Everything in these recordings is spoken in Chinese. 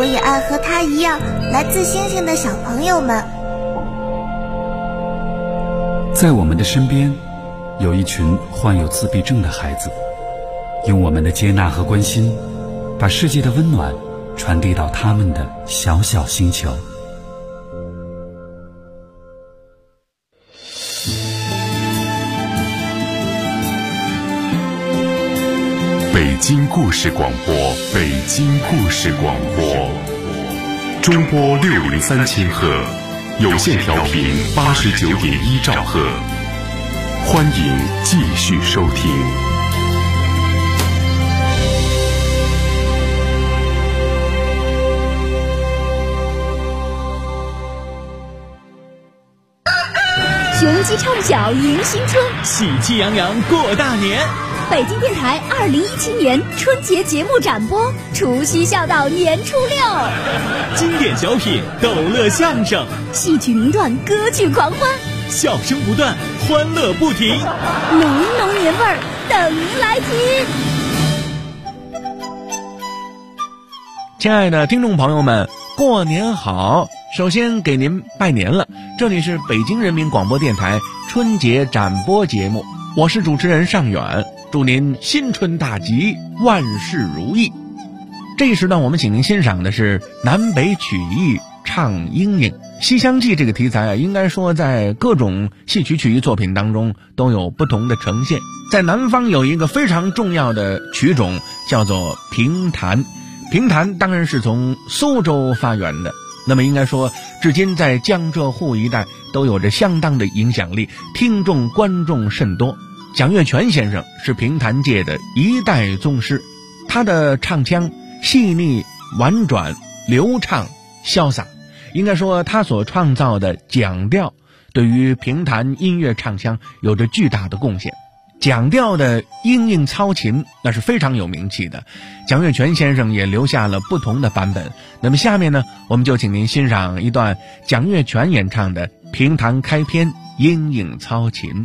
我也爱和他一样来自星星的小朋友们。 在我们的身边，有一群患有自闭症的孩子，用我们的接纳和关心，把世界的温暖传递到他们的小小星球。 北京故事广播，北京故事广播，中波603千赫，有线调频89.1兆赫，欢迎继续收听。 雄鸡唱小迎新春， 喜气洋洋过大年。 北京电台2017年春节节目展播，除夕笑到年初6， 经典小品、逗乐相声、 戏曲名段、歌曲狂欢， 笑声不断，欢乐不停， 浓浓年味儿等您来听。 亲爱的听众朋友们，过年好！首先给您拜年了，这里是北京人民广播电台春节展播节目，我是主持人尚远，祝您新春大吉，万事如意。这一时段我们请您欣赏的是南北曲艺唱莺莺。西厢记这个题材应该说在各种戏曲曲艺作品当中都有不同的呈现。在南方有一个非常重要的曲种叫做评弹，评弹当然是从苏州发源的，那么应该说至今在江浙沪一带都有着相当的影响力，听众观众甚多。蒋月泉先生是评弹界的一代宗师，他的唱腔细腻婉转流畅潇洒，应该说他所创造的讲调对于评弹音乐唱腔有着巨大的贡献。讲调的莺莺操琴那是非常有名气的，蒋月泉先生也留下了不同的版本。那么下面呢，我们就请您欣赏一段蒋月泉演唱的评弹开篇莺莺操琴。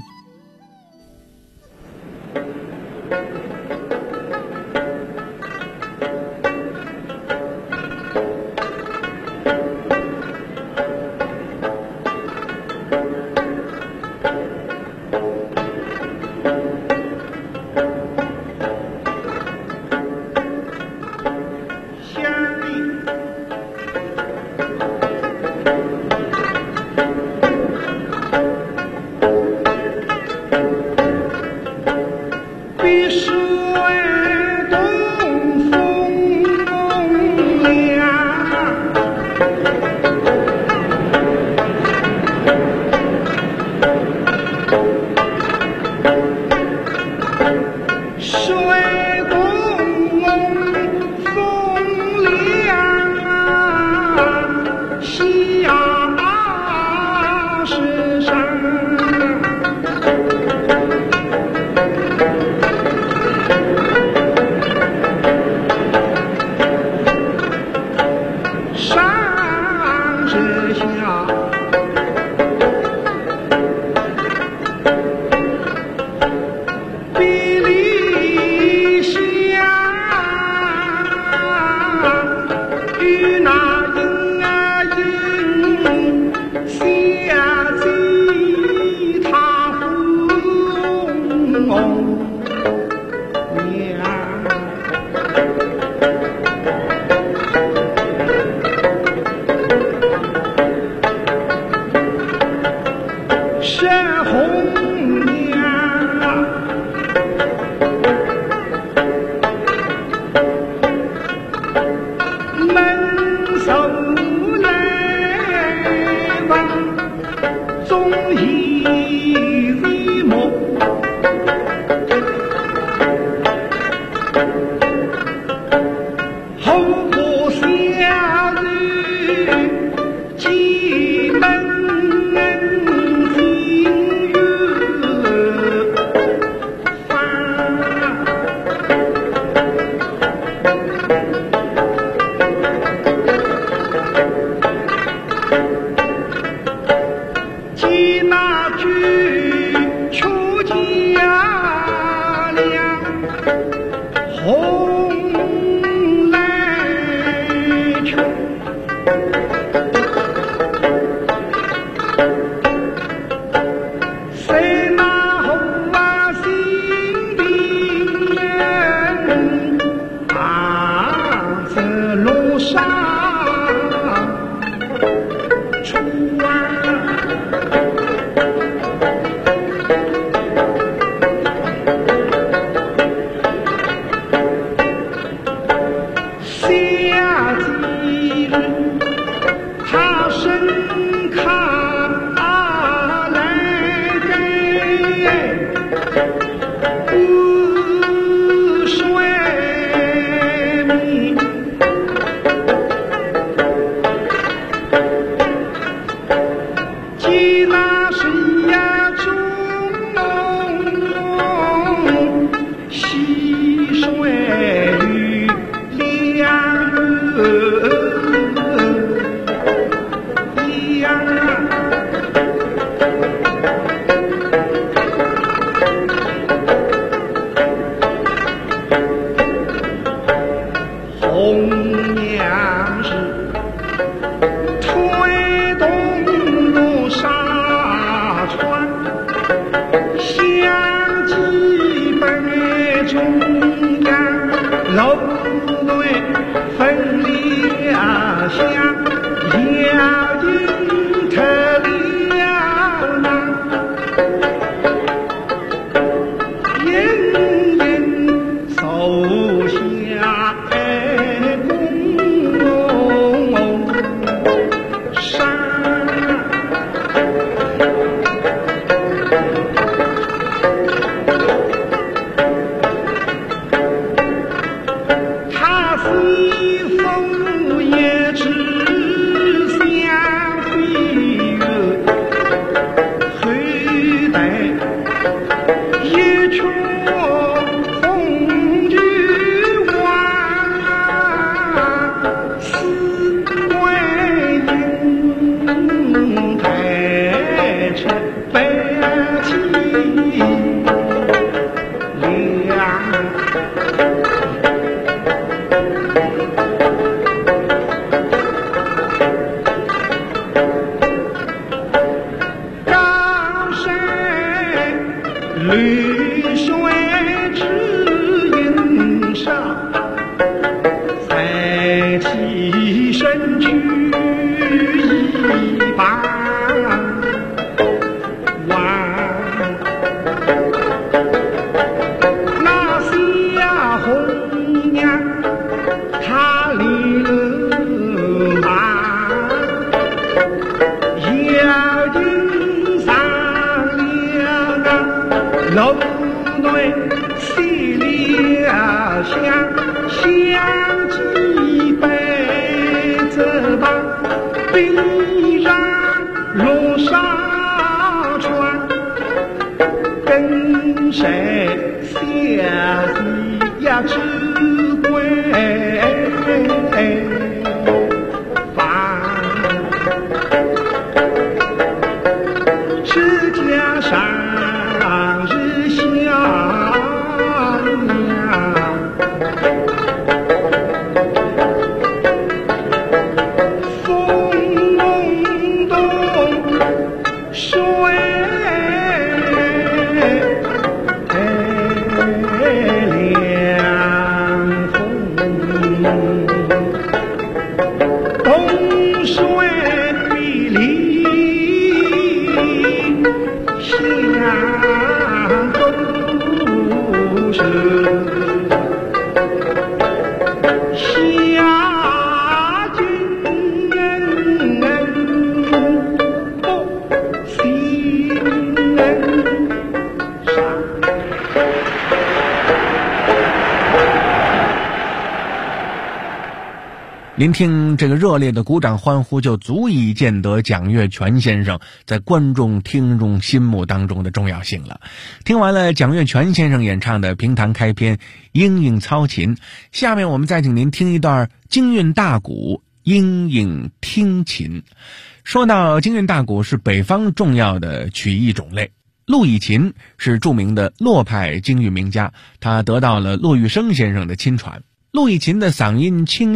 您听这个热烈的鼓掌欢呼，就足以见得蒋月泉先生在观众听众心目当中的重要性了。听完了蒋月泉先生演唱的评弹开篇《莺莺操琴》，下面我们再请您听一段京韵大鼓《莺莺听琴》。说到京韵大鼓，是北方重要的曲艺种类。陆以琴是著名的洛派京韵名家，他得到了骆玉笙先生的亲传。陆以琴的嗓音清亮，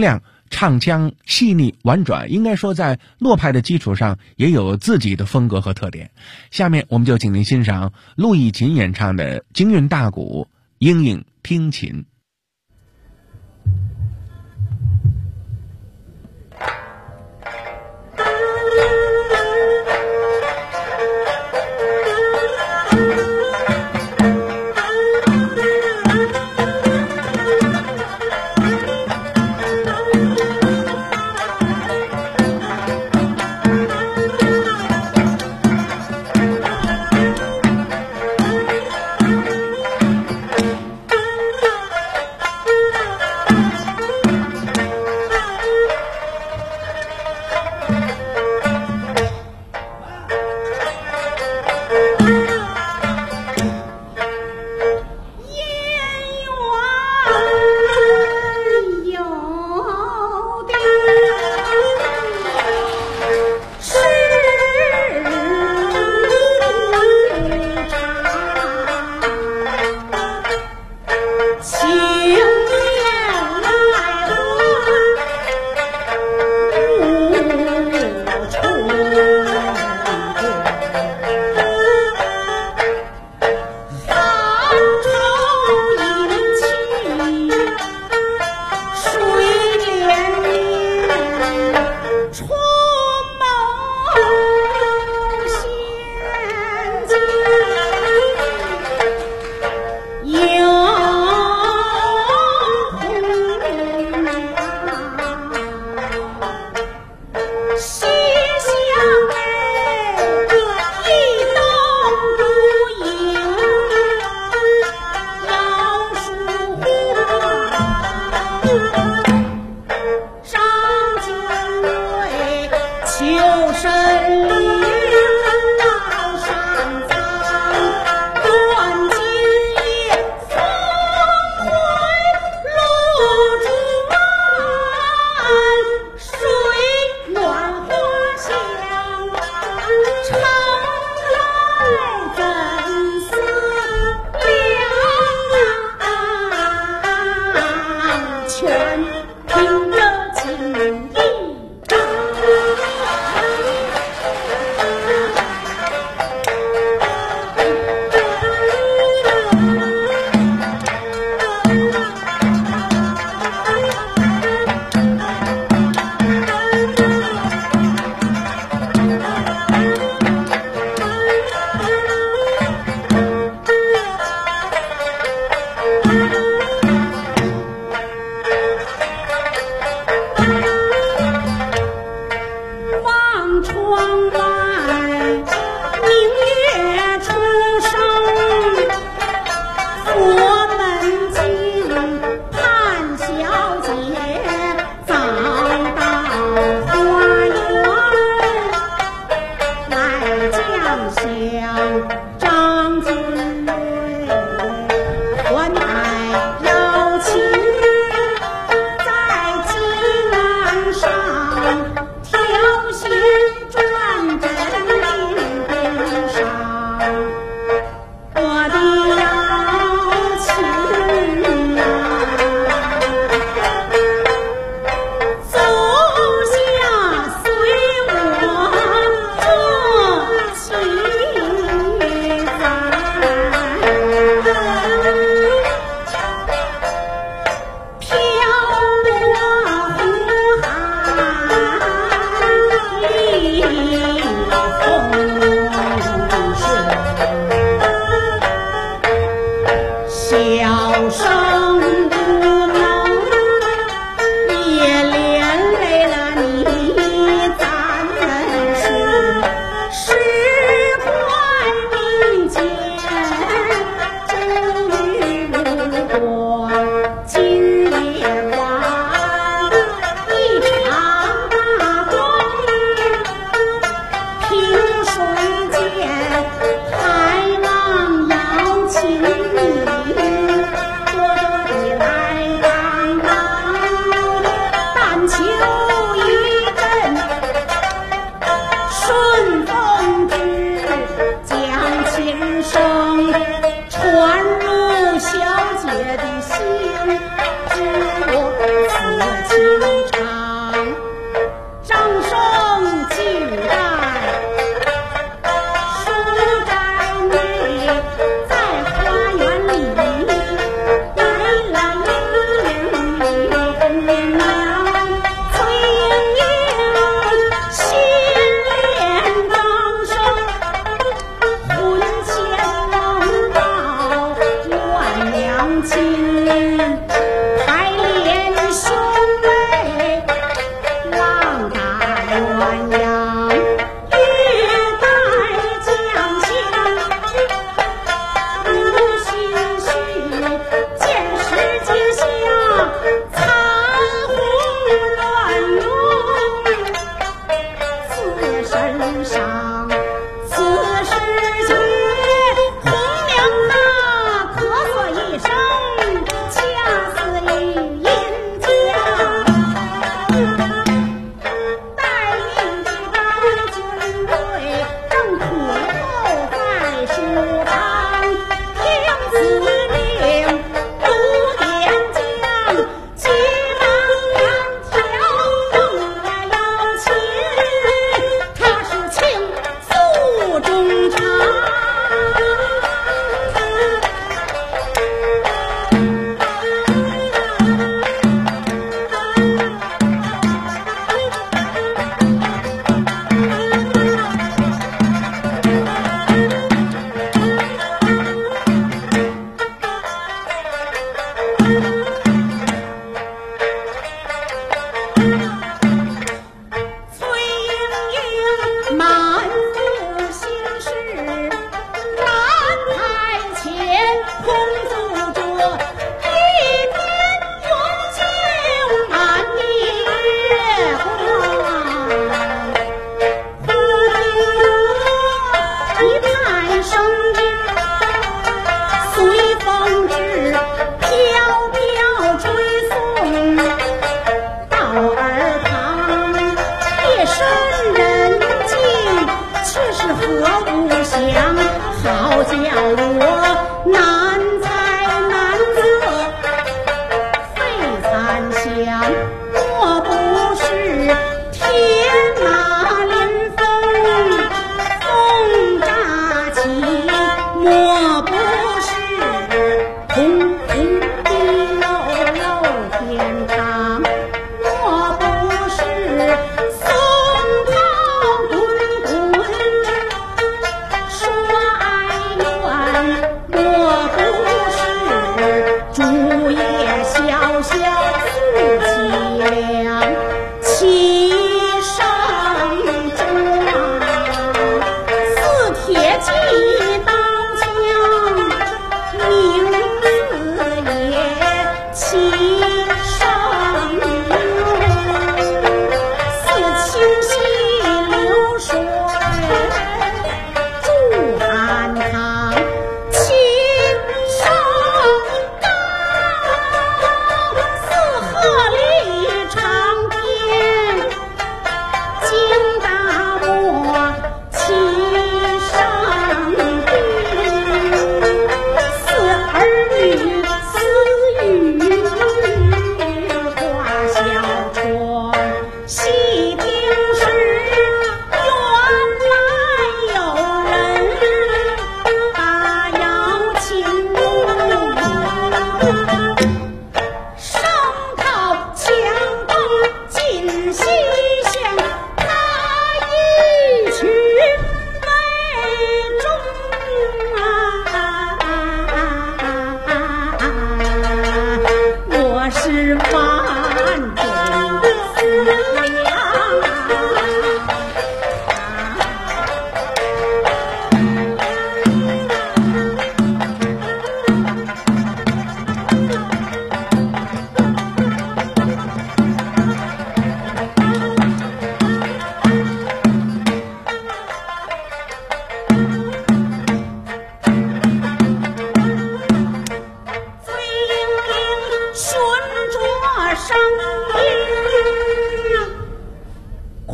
唱腔细腻婉转，应该说在诺派的基础上也有自己的风格和特点。下面我们就请您欣赏陆逸勤演唱的京韵大鼓《莺莺听琴》。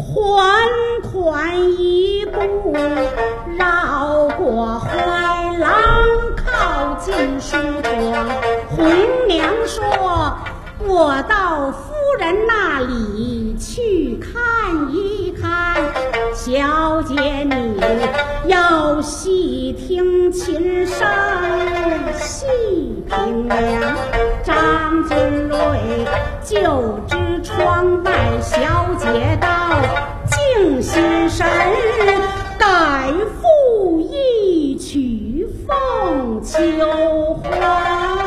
缓缓一步绕过怀廊，靠近书桌。红娘说：“我到夫人那里去看一看。小姐你要细听琴声，细听呀。”张金瑞就知窗外小姐到，静心神改赋一曲凤求凰，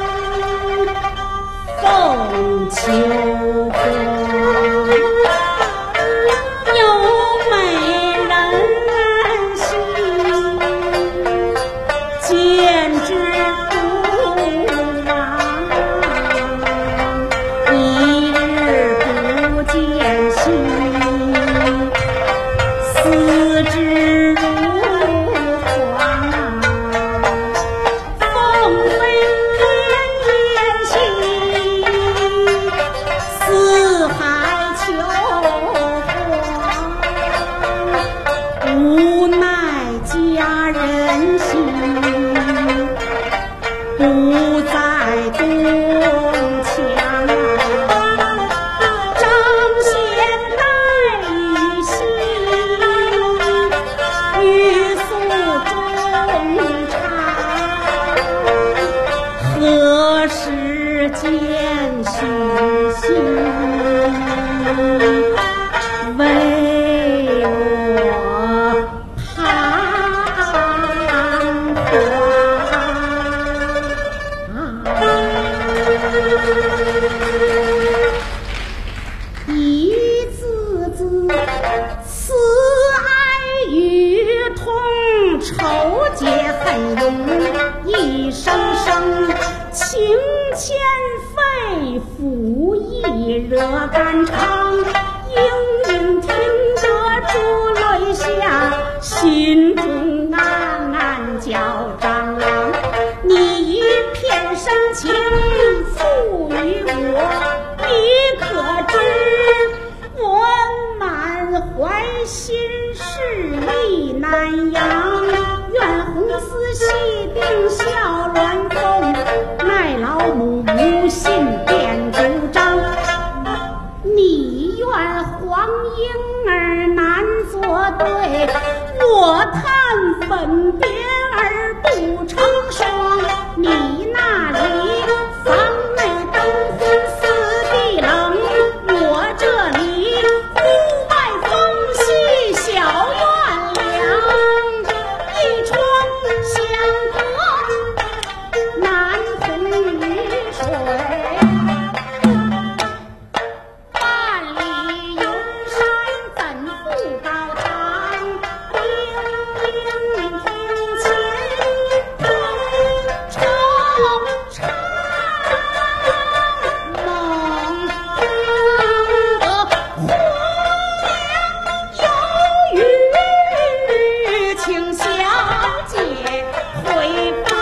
凤求凰。有美人兮，见之不忘，一日不见兮，思之如狂。凤飞连天兮，四海求凰。无奈佳人心，不在东墙。张贤待与兮，欲诉衷肠。何时见许兮，为我彷徨。一字字慈爱与痛，愁结恨涌，一声声情牵肺腑，一热肝肠。盈盈听得珠泪下，心中暗暗叫张郎。你一片深情付予我，你可知我满怀心事意难扬。愿红丝细定笑鸾凤，奈老母无心便主张。你愿黄莺儿难作对，我叹粉蝶儿不成双。你那里房内灯昏四地冷，我这里屋外风细小院凉。一窗相隔难同雨水，万里云山怎复高堂。听琴空惆怅，梦得红娘有雨，请小姐回房。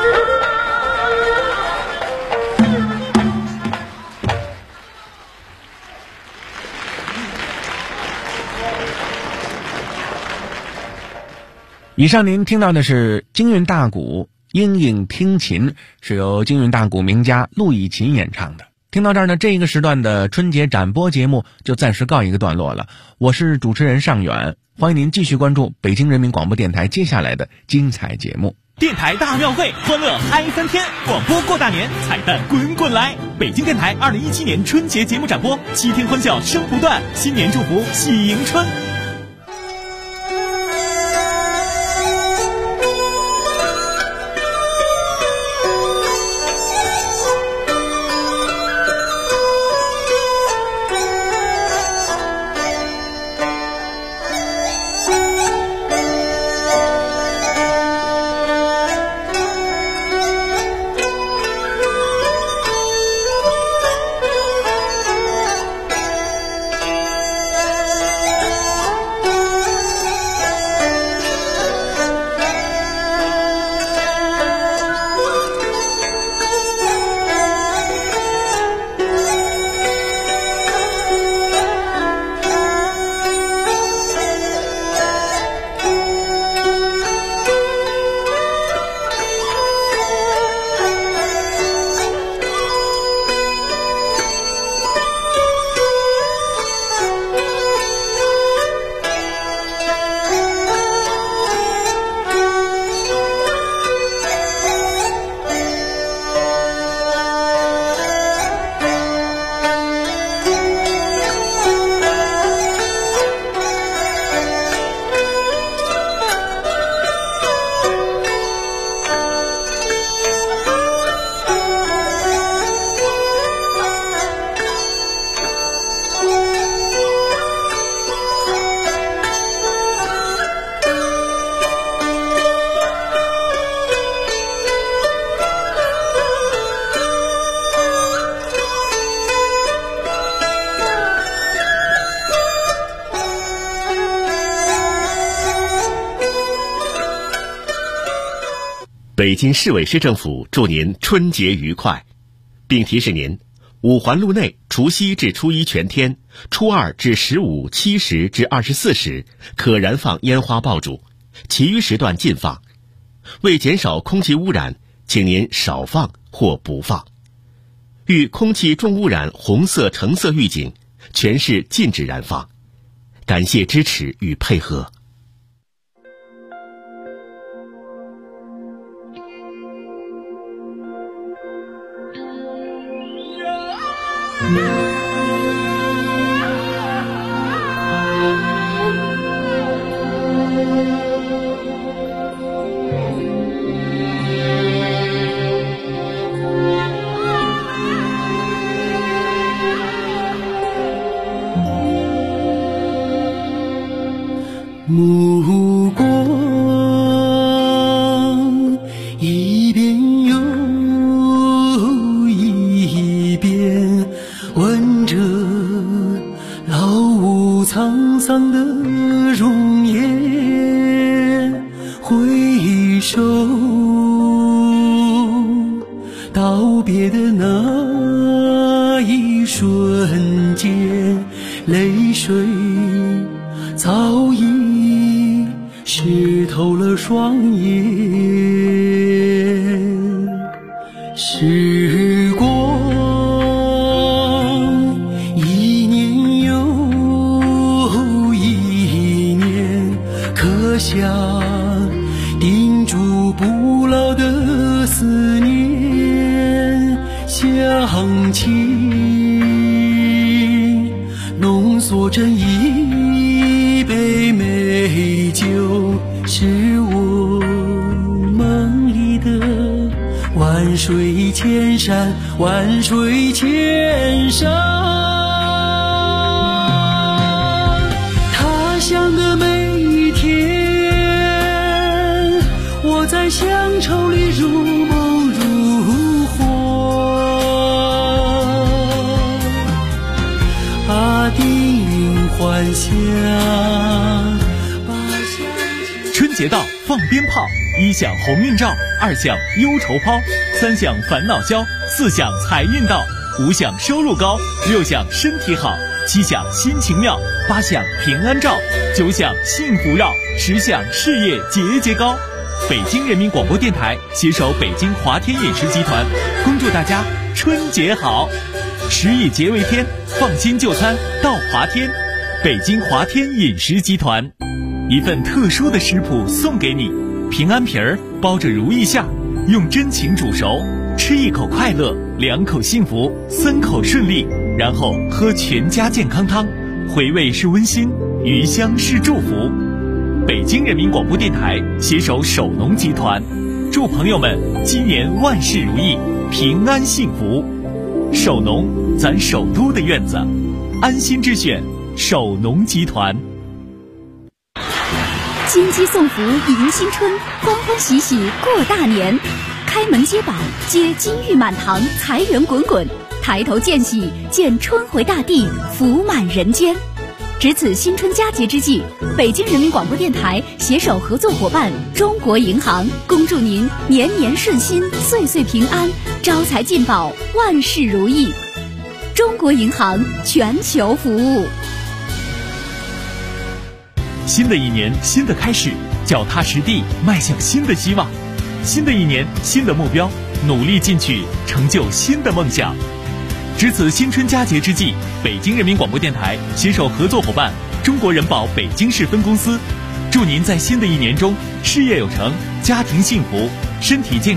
以上您听到的是京韵大鼓莺莺听琴，是由京韵大鼓名家陆以琴演唱的。听到这儿呢，这一个时段的春节展播节目就暂时告一个段落了。我是主持人尚远，欢迎您继续关注北京人民广播电台接下来的精彩节目。 电台大庙会，欢乐嗨翻天！广播过大年，彩蛋滚滚来！北京电台2017年春节节目展播，7天欢笑声不断，新年祝福喜迎春。 北京市委市政府祝您春节愉快，并提示您，五环路内除夕至初一全天，初二至15、7时至24时可燃放烟花爆竹，其余时段禁放。为减少空气污染，请您少放或不放。遇空气重污染红色、橙色预警，全市禁止燃放。感谢支持与配合。 目光一遍又一遍，闻着老屋沧桑的容颜，回首道别的那一瞬间，泪水早已湿透了双眼。时光一年又一年，刻下钉住不老的思念，乡情浓缩成一杯美酒，是我梦里的万水千山，万水千山。他乡的每一天，我在乡愁里如梦如幻。定幻想。 春节到，放鞭炮，一响鸿运照，二响忧愁抛，三响烦恼消，四响财运到，五响收入高，六响身体好，七响心情妙，八响平安照，九响幸福绕，十响事业节节高。北京人民广播电台携手北京华天饮食集团，恭祝大家春节好！食以节为天，放心就餐到华天。北京华天饮食集团，一份特殊的食谱送给你：平安皮儿包着如意馅，用真情煮熟，吃一口快乐，两口幸福，三口顺利，然后喝全家健康汤，回味是温馨，余香是祝福。北京人民广播电台携手首农集团，祝朋友们今年万事如意，平安幸福。首农，咱首都的院子，安心之选，首农集团。 金鸡送福迎新春，欢欢喜喜过大年。开门接宝，接金玉满堂，财源滚滚；抬头见喜，见春回大地，福满人间。值此新春佳节之际，北京人民广播电台携手合作伙伴中国银行，恭祝您年年顺心，岁岁平安，招财进宝，万事如意。中国银行全球服务。 新的一年，新的开始，脚踏实地，迈向新的希望。新的一年，新的目标，努力进取，成就新的梦想。值此新春佳节之际，北京人民广播电台携手合作伙伴中国人保北京市分公司，祝您在新的一年中事业有成，家庭幸福，身体健康。